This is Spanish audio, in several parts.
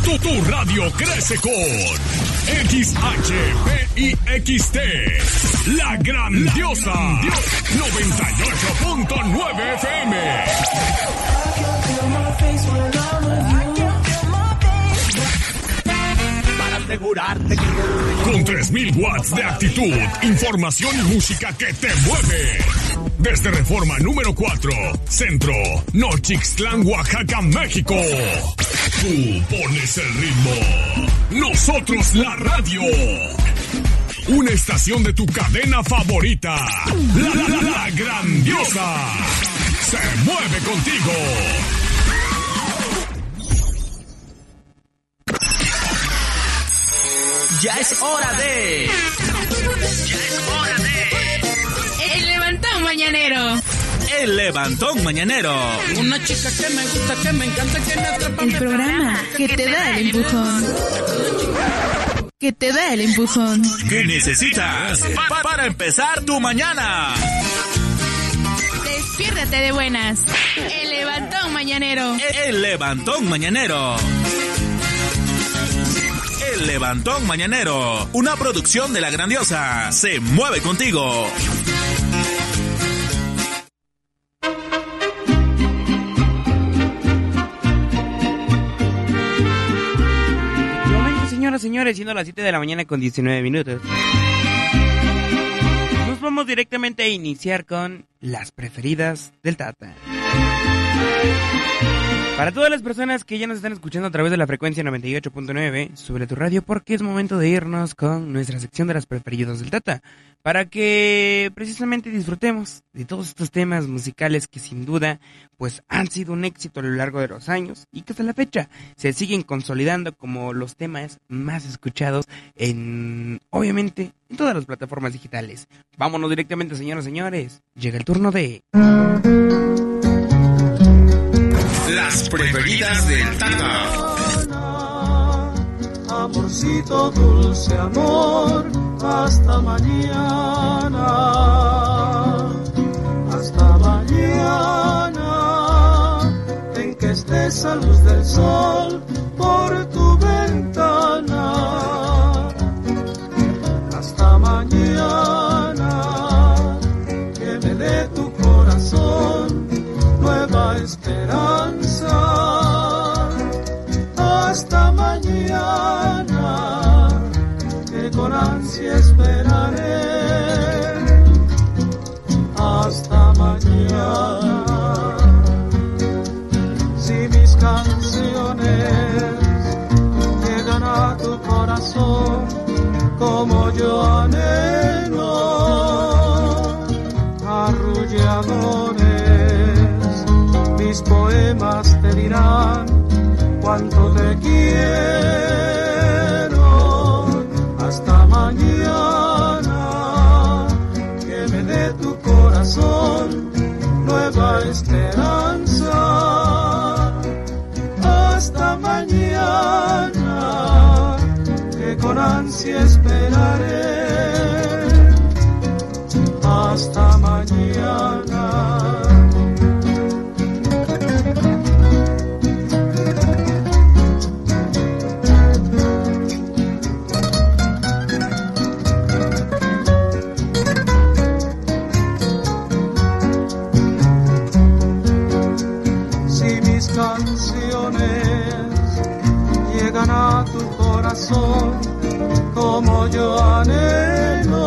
Tu radio crece con XHPIXT, La Grandiosa, 98.9 FM. Para asegurarte que... Con 3000 watts de actitud, información y música que te mueve. Desde Reforma número 4, Centro, Nochixtlán, Oaxaca, México. Tú pones el ritmo, nosotros la radio. Una estación de tu cadena favorita. La Grandiosa. Se mueve contigo. Ya es hora de... El Levantón Mañanero. El Levantón Mañanero. Una chica que me gusta, que me encanta, que me atrapa. El programa que te da el empujón. Que te da el empujón. ¿Qué necesitas para empezar tu mañana? Despiértate de buenas. El Levantón Mañanero. El Levantón Mañanero. El Levantón Mañanero. Una producción de La Grandiosa. Se mueve contigo. Señores, siendo las 7 de la mañana con 19 minutos. Nos vamos directamente a iniciar con las preferidas del Tata. Para todas las personas que ya nos están escuchando a través de la frecuencia 98.9, sube tu radio porque es momento de irnos con nuestra sección de las preferidas del Tata, para que precisamente disfrutemos de todos estos temas musicales que sin duda pues han sido un éxito a lo largo de los años y que hasta la fecha se siguen consolidando como los temas más escuchados obviamente en todas las plataformas digitales. Vámonos directamente, señoras y señores, llega el turno de... Las preferidas del Tata. Amorcito, dulce amor, hasta mañana. Hasta mañana, en que estés a luz del sol por tu ventana. Hasta mañana, que me dé tu corazón nueva esperanza. Hasta mañana, que con ansia esperaré. Hasta mañana. Si mis canciones llegan a tu corazón como yo anhelo, arrulladores, mis poemas te dirán cuánto te quiero. Hasta mañana, que me dé tu corazón nueva esperanza. Hasta mañana, que con ansia esperaré. Hasta mañana. A tu corazón como yo anhelo,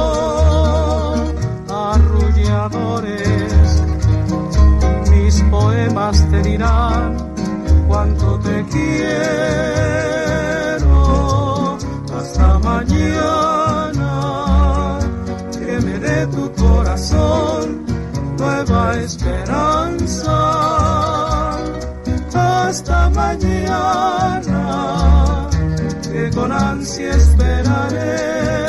arrulladores, mis poemas te dirán cuánto te quiero. Hasta mañana, que me dé tu corazón nueva esperanza. Hasta mañana, que con ansia esperaré.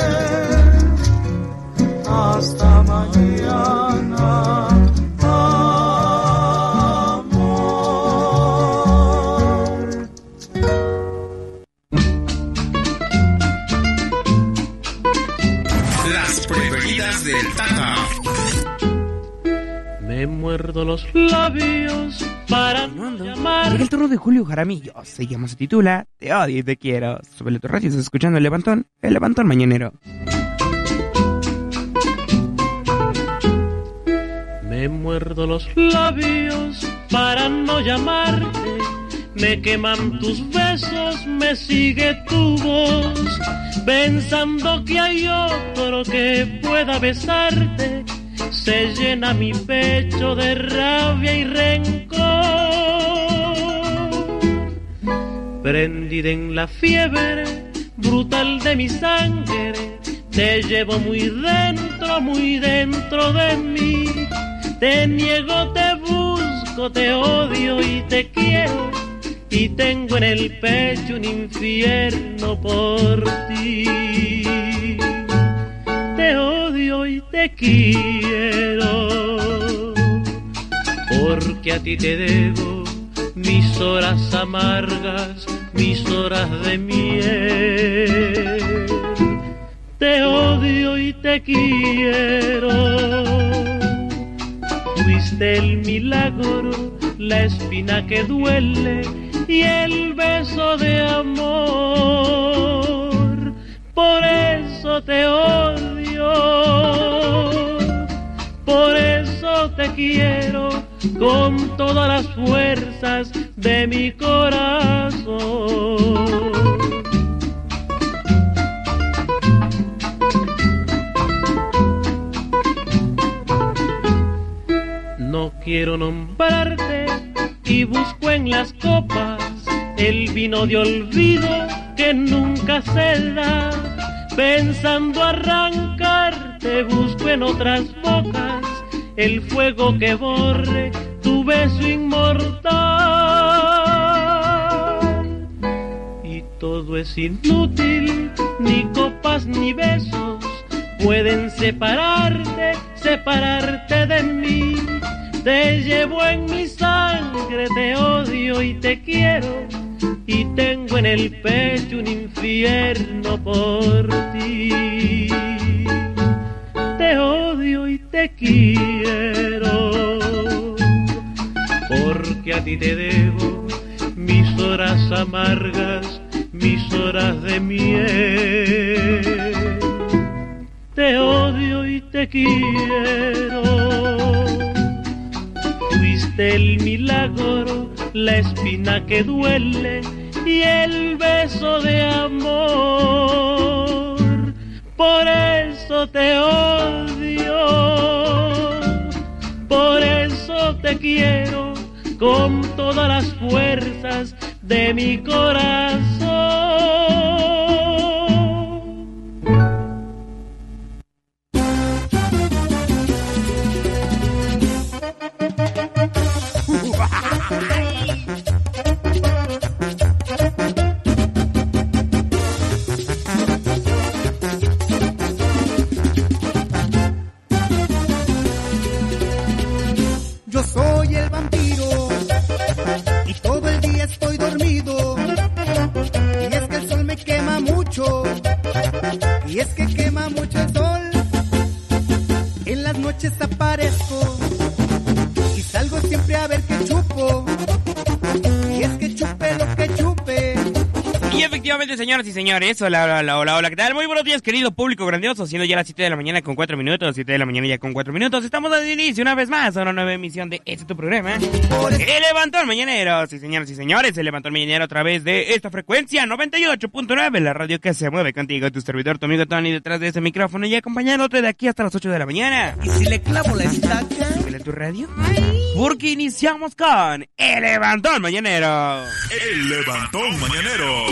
Hasta mañana, amor. Las preferidas del Tata. Me muerdo los labios para Continuando, llamar. llega el turno de Julio Jaramillo. Se llama, se titula Te odio y te quiero. Sobre tu radio estás escuchando el Levantón mañanero. Me muerdo los labios para no llamarte. Me queman tus besos, me sigue tu voz, pensando que hay otro que pueda besarte. Se llena mi pecho de rabia y rencor. Prendida en la fiebre brutal de mi sangre, te llevo muy dentro de mí. Te niego, te busco, te odio y te quiero, y tengo en el pecho un infierno por ti. Te odio y te quiero, porque a ti te debo mis horas amargas, mis horas de miel. Te odio y te quiero. Fuiste el milagro, la espina que duele y el beso de amor. Por eso te odio, por eso te quiero con todas las fuerzas de mi corazón. No quiero nombrarte y busco en las copas el vino de olvido que nunca se da. Pensando arrancarte busco en otras bocas el fuego que borre tu beso inmortal. Y todo es inútil, ni copas ni besos pueden separarte de mí. Te llevo en mi sangre, te odio y te quiero, y tengo en el pecho un infierno por ti. Te odio y te quiero, porque a ti te debo mis horas amargas, mis horas de miel. Te odio y te quiero. Fuiste el milagro, la espina que duele y el beso de amor. Por eso te odio, por eso te quiero con todas las fuerzas de mi corazón. Yo soy el vampiro y todo el día estoy dormido. Y es que el sol me quema mucho, y es que quema mucho el sol. En las noches aparezco y salgo siempre a ver qué chupo. Y es que chupe lo que chupe. Y efectivamente, señoras y señores, hola, ¿qué tal? Muy buenos días, querido público grandioso, siendo ya las 7 de la mañana con 4 minutos, 7 de la mañana ya con 4 minutos, estamos dando inicio una vez más a una nueva emisión de este tu programa, El Levantón Mañanero. Sí, señoras y señores, El Levantón Mañanero a través de esta frecuencia 98.9, la radio que se mueve contigo, tu servidor, tu amigo Tony, detrás de ese micrófono y acompañándote de aquí hasta las 8 de la mañana. Y si le clavo la estaca, súbele a tu radio, porque iniciamos con El Levantón Mañanero. El Levantón Mañanero.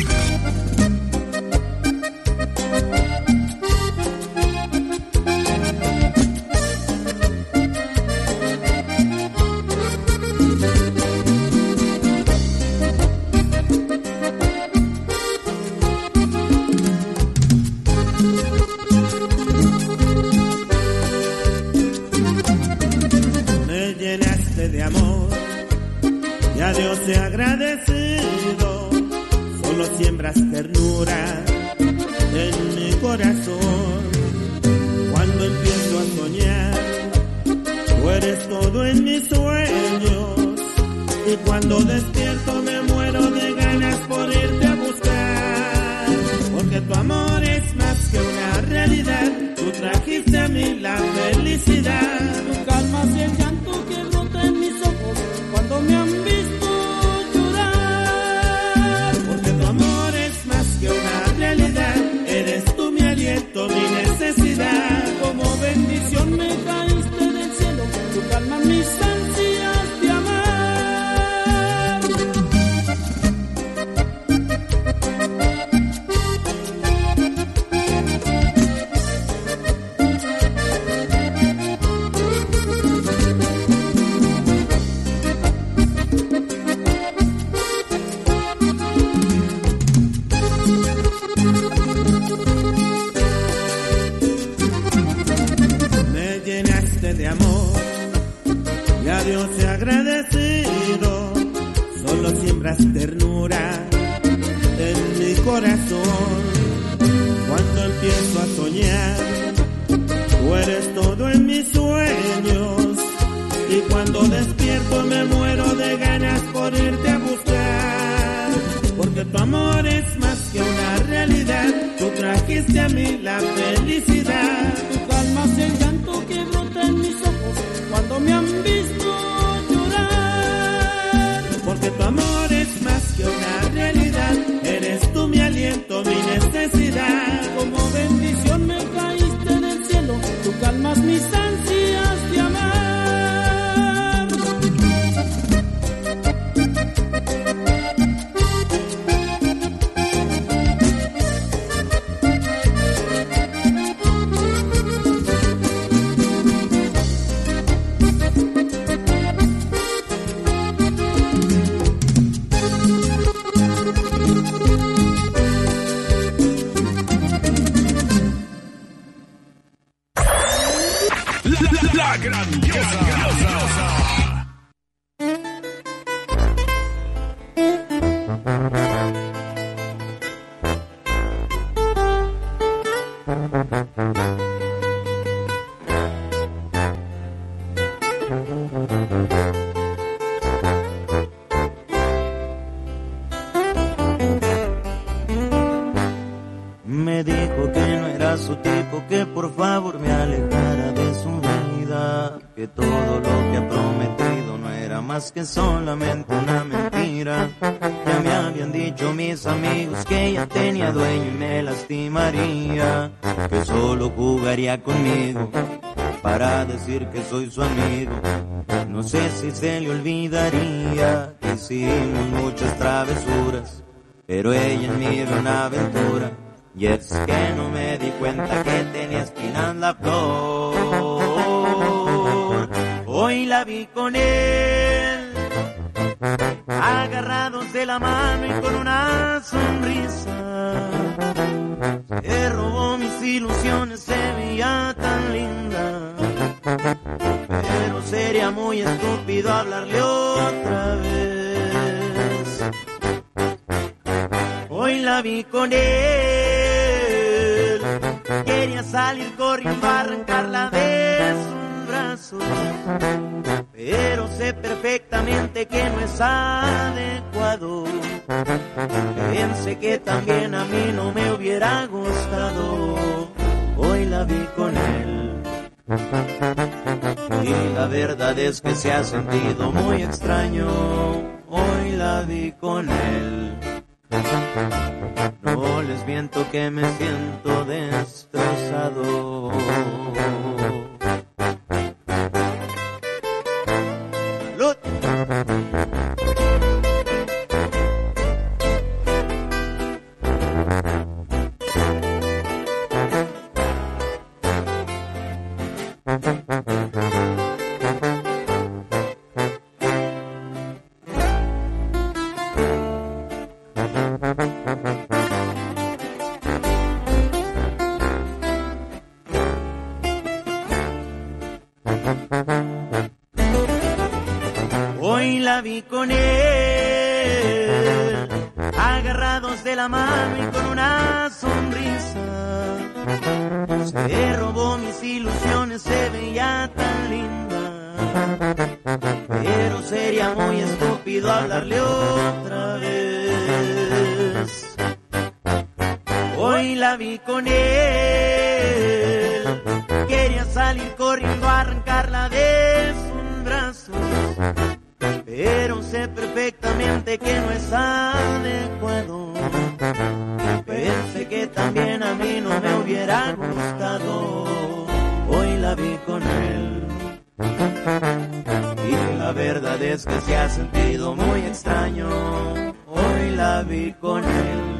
Me llenaste de amor y a Dios te he agradecido. Solo siembras ternura en mi corazón. Cuando empiezo a soñar, tú eres todo en mis sueños. y cuando despierto me muero de ganas por irte a buscar, porque tu amor es más que una realidad, tú trajiste a mí la felicidad. Tú calmas el llanto que brota en mis ojos cuando me han visto llorar, porque tu amor es más que una realidad, eres tú mi aliento, mi necesidad. Como bendición me caíste del cielo, tú calmas mis ansias de amar. De amor, y a Dios he agradecido, solo siembras ternura en mi corazón. Cuando empiezo a soñar, tú eres todo en mis sueños, y cuando despierto me muero de ganas por irte a buscar, porque tu amor es más que una realidad, tú trajiste a mí la felicidad. Tú calmas el llanto que brota en mis ojos cuando me han visto llorar, porque tu amor es más que una realidad, eres tú mi aliento, mi necesidad. Como bendición me caíste del cielo, tú calmas mis ansias de amar. La grandiosa. Me dijo que no era su tipo, que por favor me alejara de su vida, que todo lo que ha prometido no era más que solamente una mentira. Ya me habían dicho mis amigos que ella tenía dueño y me lastimaría, que solo jugaría conmigo para decir que soy su amigo. No sé si se le olvidaría que hicimos muchas travesuras, pero ella en mí vio una aventura. Y es que no me di cuenta que tenía espinas la flor. Hoy la vi con él, agarrados de la mano y con una sonrisa. Se robó mis ilusiones, se veía tan linda. Pero sería muy estúpido hablarle otra vez. Hoy la vi con él, quería salir corriendo a arrancarla de sus brazos, pero sé perfectamente que no es adecuado. Pensé que también a mí no me hubiera gustado. Hoy la vi con él y la verdad es que se ha sentido muy extraño. Hoy la vi con él. No les miento que me siento destrozado. ¡Salud! Hoy la vi con él, agarrados de la mano y con una sonrisa. Se robó mis ilusiones, se veía tan linda. pero sería muy estúpido hablarle otra vez. Hoy la vi con él, quería salir corriendo a arrancarla de sus brazos, pero sé perfectamente que no es adecuado. Pensé que también a mí no me hubiera gustado. Hoy la vi con él y la verdad es que se ha sentido muy extraño. Hoy la vi con él.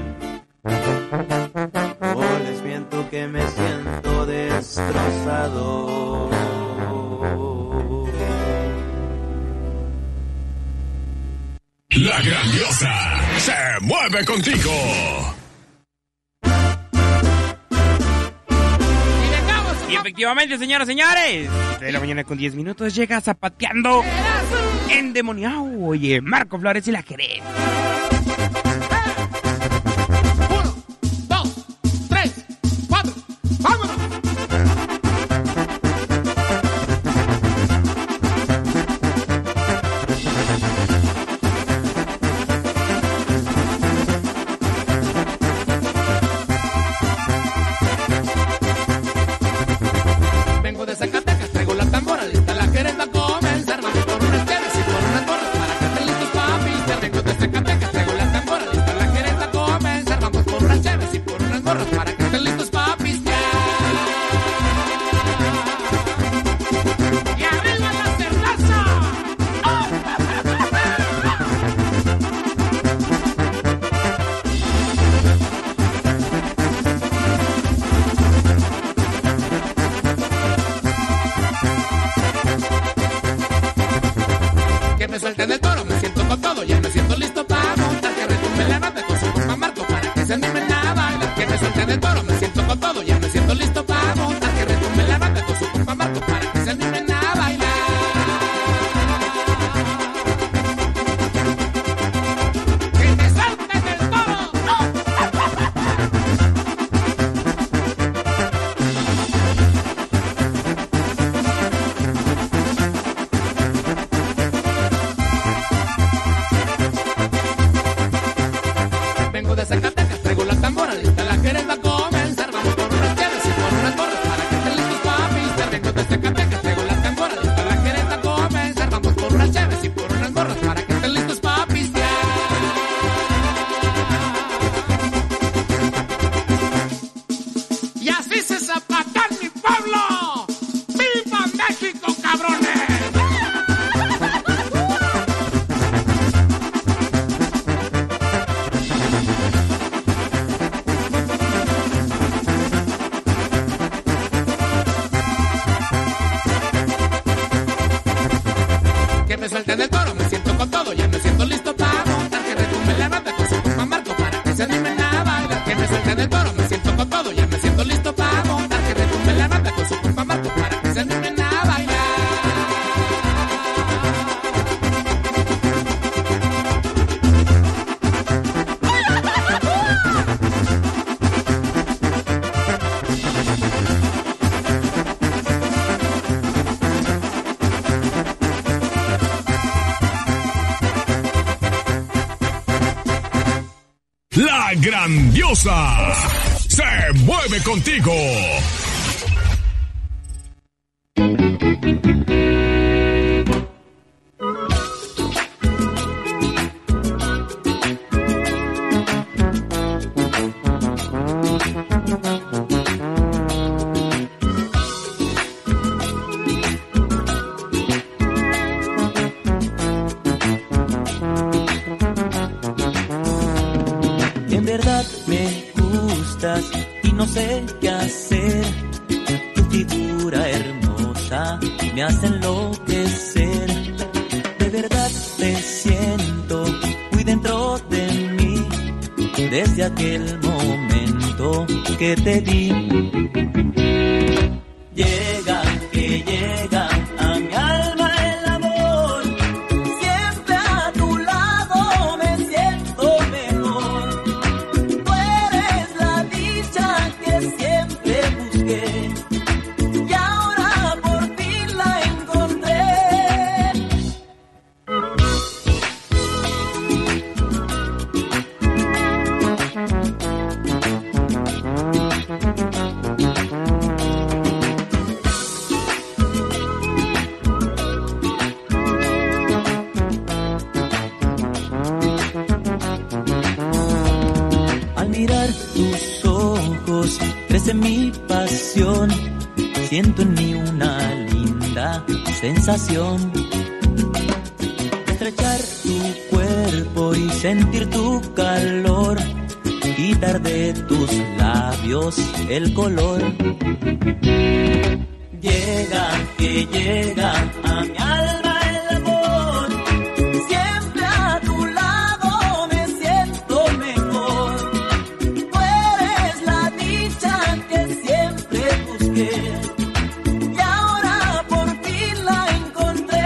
Oh, les miento que me siento destrozado. La Grandiosa se mueve contigo. Y efectivamente, señoras y señores, de la mañana con 10 minutos llega zapateando endemoniado. Oye, Marco Flores y la Jerez. 1, 2, 3, 4, ¡vámonos! Vengo de Zacatecas, traigo la tambora, lista la Jerez a comenzar. Vamos por unas cheves y por unas gorras para que estén listos pa' pistear. Vengo de Zacatecas, traigo la tambora, lista la Jerez a comenzar. Vamos por unas cheves y por unas gorras para que estén listos pa' pistear. ¡Y arriba la cerveza! ¡Oh! Que me suelten el toro, me siento con todo, ya me siento listo para montar. Que retumbe la nota con su compa Marco para que se animen a bailar. Que me suelten el toro, me siento con todo, ya me siento listo para montar. Que retumbe la nota con su compa Marco para que se animen a bailar. Que me suelten el toro. Vengo de Zacatecas, traigo la tambora, lista la Jerez a comenzar. Vamos por unas cheves y por unas gorras para que estén listos pa' pistear. Vengo de Zacatecas, traigo la tambora, lista la Jerez a comenzar. Vamos por unas cheves y por unas gorras para que estén listos pa' pistear. Y así se zapatea mi pueblo. ¡Viva México, cabrones! Que me suelten el toro, me siento con todo, ya me siento listo para montar. Que retumbe la nota con su compa Marco para que se animen a bailar. Que me suelten el toro, me siento con todo, ya me siento listo para montar. Que retumbe la nota con su compa Marco para que se animen a bailar. La Grandiosa se mueve contigo. En verdad me gustas y no sé qué hacer. Tu figura hermosa me hace enloquecer. De verdad te siento muy dentro de mí. Desde aquel momento que te vi. Llega, que llega a mi alma el amor. Siempre a tu lado me siento mejor. Tú eres la dicha que siempre busqué. Y ahora por fin la encontré. crece mi pasión, siento en mí una linda sensación. Estrechar tu cuerpo y sentir tu calor, quitar de tus labios el color. Llega, que llega a mi alma el amor, siempre a tu lado me siento mejor. Tú eres la dicha que siempre busqué y ahora por fin la encontré.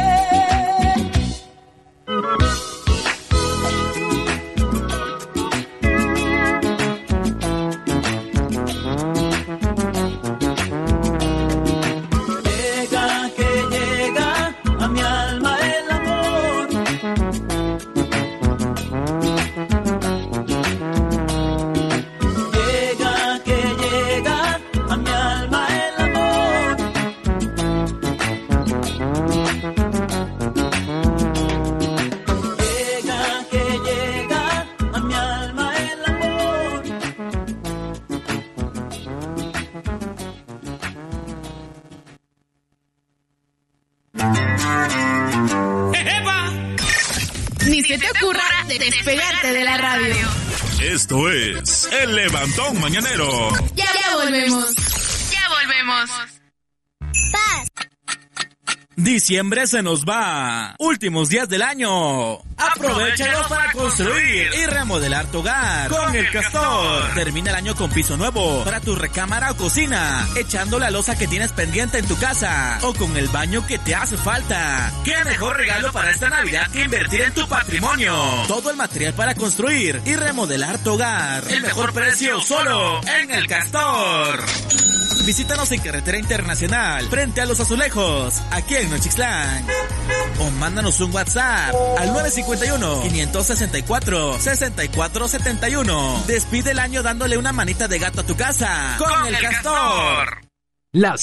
Ni se te ocurra despegarte de la radio. Esto es El Levantón Mañanero. Ya volvemos. Ya volvemos. Paz. Diciembre se nos va. Últimos días del año. Aprovéchalos para construir y remodelar tu hogar con El Castor. Termina el año con piso nuevo para tu recámara o cocina, echando la loza que tienes pendiente en tu casa o con el baño que te hace falta. ¿Qué mejor regalo para esta Navidad que invertir en tu patrimonio? Todo el material para construir y remodelar tu hogar. El mejor precio solo en El Castor. Visítanos en Carretera Internacional, frente a Los Azulejos, aquí en Nochixtlán. O mándanos un WhatsApp al 951-564-6471. Despide el año dándole una manita de gato a tu casa con El Castor. Las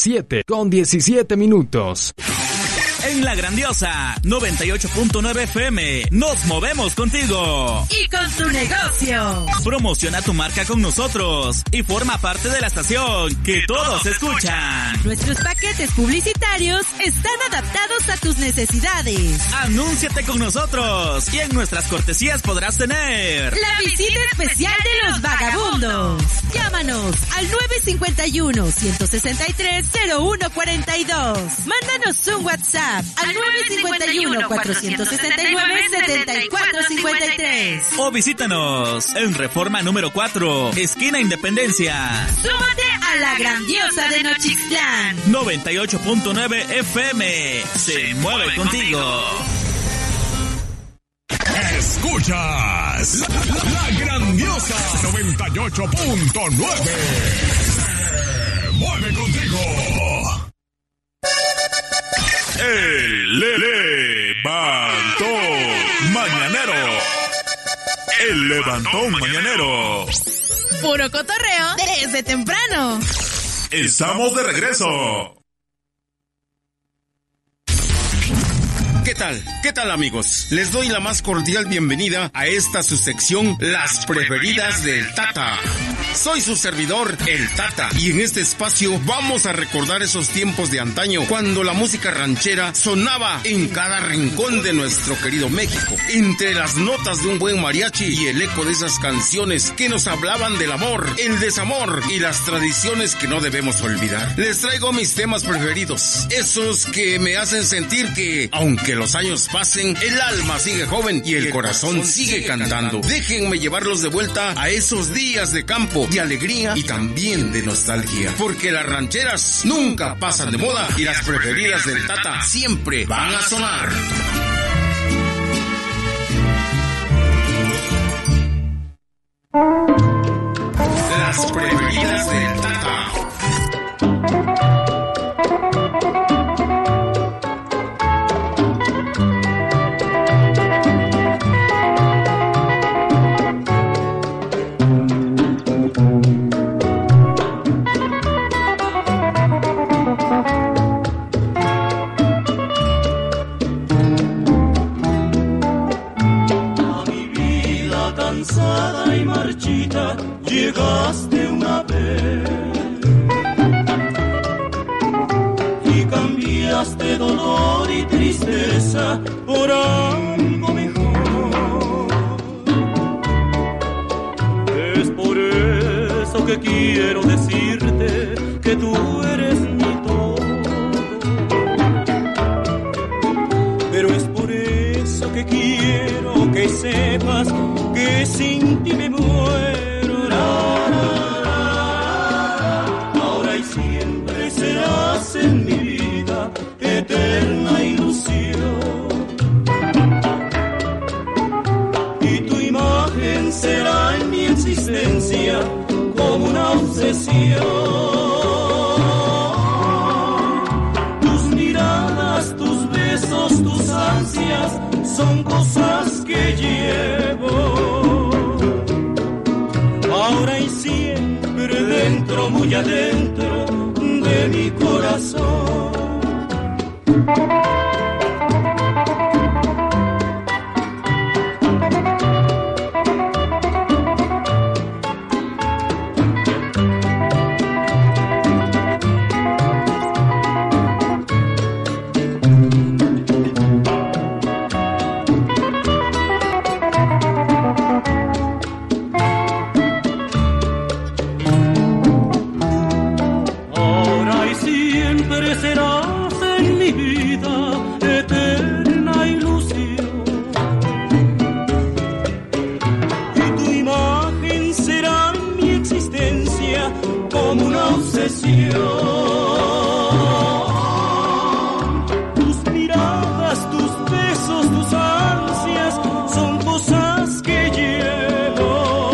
7:17. En La Grandiosa 98.9 FM, nos movemos contigo y con tu negocio. Promociona tu marca con nosotros y forma parte de la estación que todos escuchan. Nuestros paquetes publicitarios están adaptados a tus necesidades. Anúnciate con nosotros y en nuestras cortesías podrás tener la visita especial de los vagabundos. Llámanos al 951-163-0142. Mándanos un WhatsApp al 951-469-7453. O visítanos en Reforma número 4, esquina Independencia. Súmate a La Grandiosa de Nochixtlán. 98.9 FM. Se mueve contigo. Escuchas La Grandiosa 98.9. Se mueve contigo. El Levantón Mañanero. El Levantón Mañanero. Puro cotorreo desde temprano. Estamos de regreso. ¿Qué tal? ¿Qué tal, amigos? Les doy la más cordial bienvenida a esta su sección, Las Preferidas del Tata. Soy su servidor, el Tata, y en este espacio vamos a recordar esos tiempos de antaño, cuando la música ranchera sonaba en cada rincón de nuestro querido México, entre las notas de un buen mariachi y el eco de esas canciones que nos hablaban del amor, el desamor y las tradiciones que no debemos olvidar. Les traigo mis temas preferidos, esos que me hacen sentir que, aunque los años pasen, el alma sigue joven y el corazón sigue cantando. Déjenme llevarlos de vuelta a esos días de campo, de alegría y también de nostalgia, porque las rancheras nunca pasan de moda y las preferidas del Tata siempre van a sonar. Las preferidas del Tata. Cansada y marchita, llegaste una vez. días de dolor y tristeza por algo mejor. Es por eso que quiero decirte que tú eres mi todo. Pero es por eso que quiero que sepas que sin ti me muero. Ahora y siempre serás en mi vida eterna ilusión. Y tu imagen será en mi existencia como una obsesión. Tus miradas, tus besos, tus ansias son cosas que llevo. Ahora y siempre dentro, muy adentro de mi corazón. Tus miradas, tus besos, tus ansias son cosas que llevo.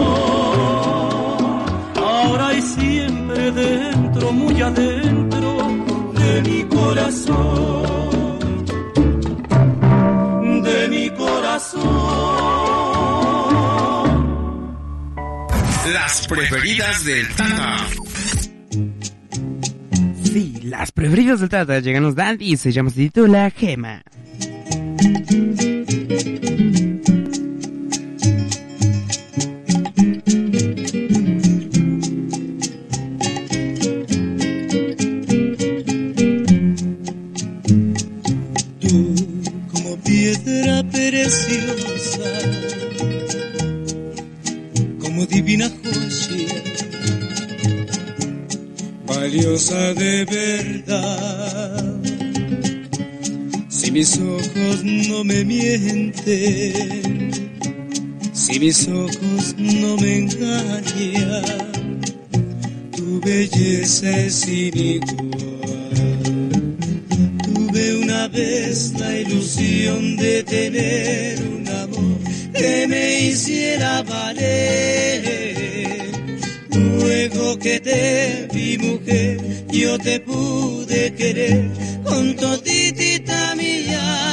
Ahora y siempre dentro, muy adentro de mi corazón. De mi corazón. Las preferidas del Tata. Sí, las preferidas del Tata. Llegan los Dandy y se titula Gema. Tú como piedra preciosa, como divina joya, valiosa de verdad. Si mis ojos no me mienten, si mis ojos no me engañan, tu belleza es sin igual. Tuve una vez la ilusión de tener un amor que me hiciera valer. Luego que te vi, mujer, yo te pude querer con toditita mi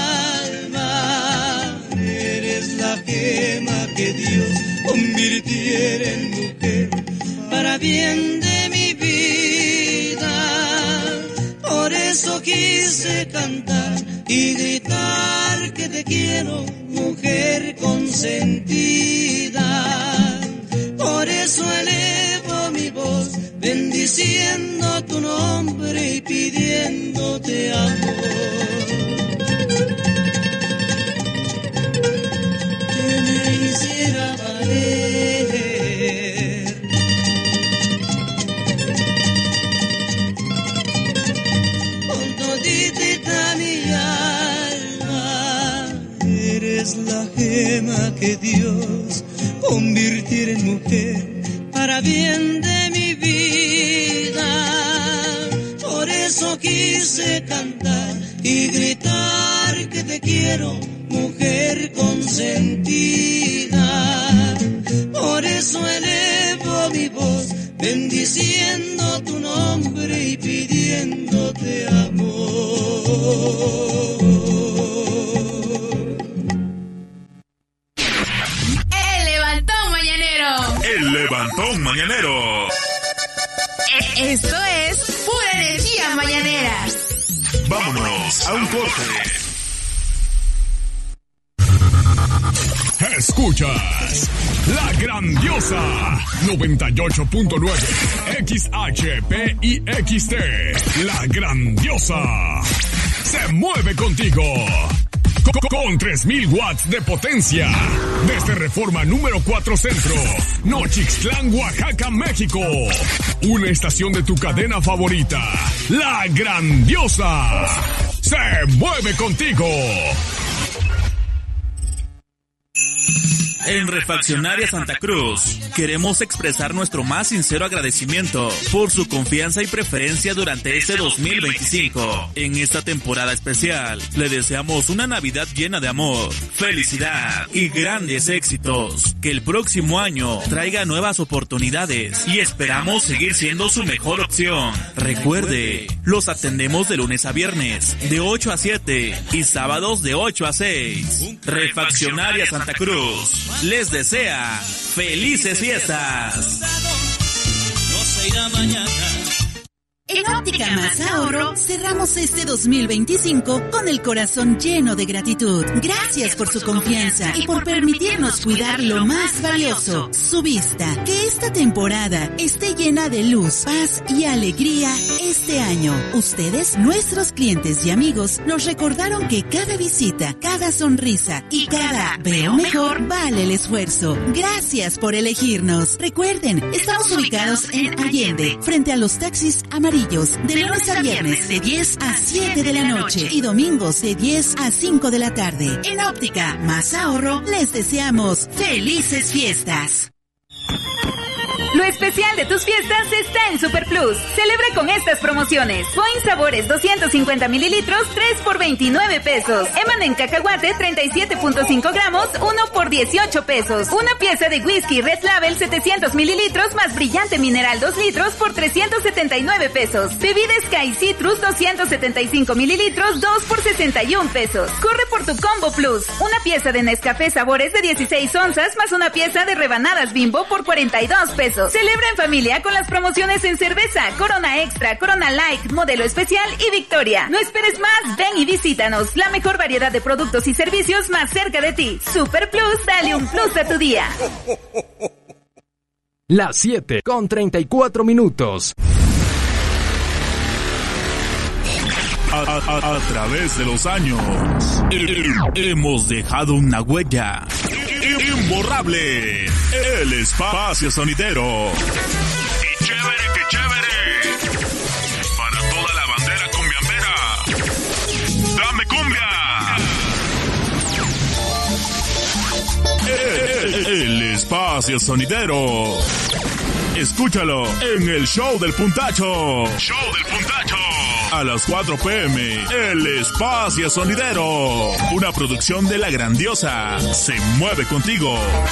alma. Eres la gema que Dios convirtiera en mujer para bien de mi vida. Por eso quise cantar y gritar que te quiero, mujer consentida. Por eso elevo mi voz, bendiciendo tu nombre y pidiéndote amor. Que me hiciera valer. Con toditita mi alma, eres la gema que Dios convirtiera en mujer para bien de mi vida. Por eso quise cantar y gritar que te quiero, mujer consentida. Por eso elevo mi voz, bendiciendo tu nombre y pidiéndote amor. El Levantón Mañanero. Esto es pura energía mañanera. Vámonos a un corte. Escuchas La Grandiosa 98.9 XHPIXT. La Grandiosa. se mueve contigo. Con 3000 watts de potencia. Desde Reforma número 4 Centro, Nochixtlán, Oaxaca, México. Una estación de tu cadena favorita, La Grandiosa. Se mueve contigo. En Refaccionaria Santa Cruz, queremos expresar nuestro más sincero agradecimiento por su confianza y preferencia durante este 2025. En esta temporada especial, le deseamos una Navidad llena de amor, felicidad y grandes éxitos. Que el próximo año traiga nuevas oportunidades y esperamos seguir siendo su mejor opción. Recuerde, los atendemos de lunes a viernes, de 8 a 7 y sábados de 8 a 6. Refaccionaria Santa Cruz les desea felices fiestas. No se irá mañana. En Óptica Más Ahorro, cerramos este 2025 con el corazón lleno de gratitud. Gracias por su confianza y por permitirnos cuidar lo más valioso, su vista. Que esta temporada esté llena de luz, paz y alegría este año. Ustedes, nuestros clientes y amigos, nos recordaron que cada visita, cada sonrisa y cada veo mejor vale el esfuerzo. Gracias por elegirnos. Recuerden, estamos ubicados en Allende, frente a los taxis amarillos. De lunes a viernes de 10 a 7 de la noche y domingos de 10 a 5 de la tarde. En Óptica Más Ahorro les deseamos felices fiestas. Lo especial de tus fiestas está en Super Plus. Celebra con estas promociones. Boing Sabores 250 mililitros, 3 por 29 pesos. Emanem Cacahuate 37.5 gramos, 1 por 18 pesos. Una pieza de whisky Red Label 700 mililitros más brillante mineral 2 litros por 379 pesos. Bebida Sky Citrus 275 mililitros, 2 por 61 pesos. Corre por tu Combo Plus. Una pieza de Nescafé Sabores de 16 onzas más una pieza de rebanadas Bimbo por 42 pesos. Celebra en familia con las promociones en cerveza, Corona Extra, Corona Light, Modelo Especial y Victoria. No esperes más, ven y visítanos. La mejor variedad de productos y servicios más cerca de ti. Super Plus, dale un plus a tu día. Las 7:34. A través de los años, hemos dejado una huella imborrable. El espacio sonidero. ¡Y chévere, que chévere! Para toda la bandera cumbiambera. ¡Dame cumbia! El espacio sonidero. Escúchalo en el Show del Puntacho. Show del Puntacho. A las 4 p.m. El espacio sonidero. Una producción de La Grandiosa. Se mueve contigo.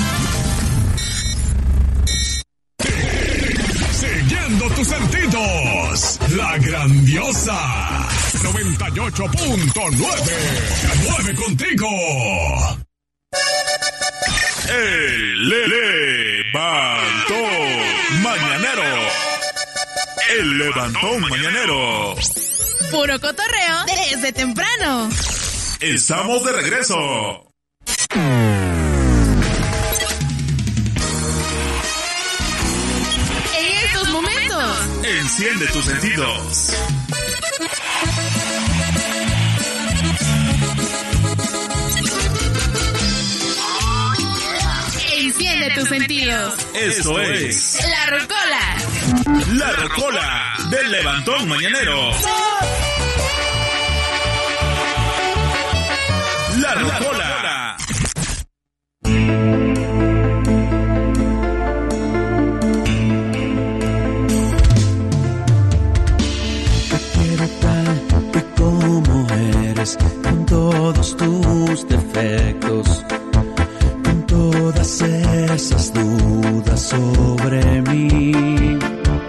Siguiendo tus sentidos. La Grandiosa. 98.9. Se mueve contigo. El levantón mañanero. El levantón mañanero. Puro cotorreo desde temprano. Estamos de regreso. En estos momentos, enciende tus sentidos. enciende tus sentidos. Esto es La Rocola. La Rocola del Levantón Mañanero. La Rocola. Te quiero tal que como eres, con todos tus defectos, con todas esas dudas sobre mí.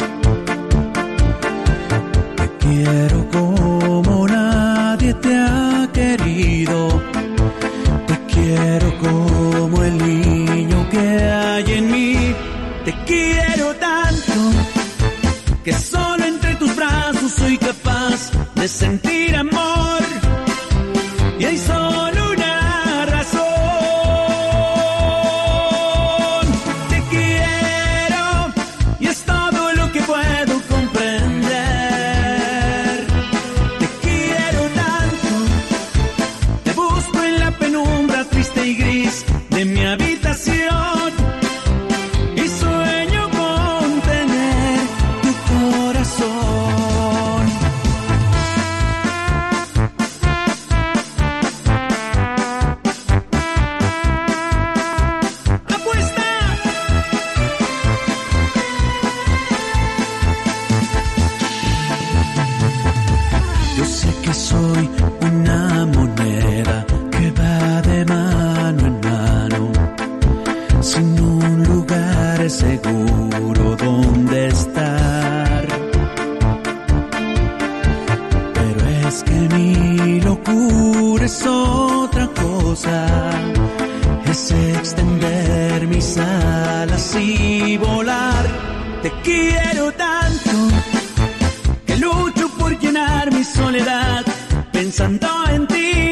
Te quiero como nadie te ha querido. Te quiero como el niño que hay en mí. Te quiero tanto que solo entre tus brazos soy capaz de sentir amor. Y hay solo una razón. Te quiero y es todo lo que puedo comprender. Te quiero tanto saber seguro dónde estar. Pero es que mi locura es otra cosa, es extender mis alas y volar. Te quiero tanto que lucho por llenar mi soledad, pensando en ti.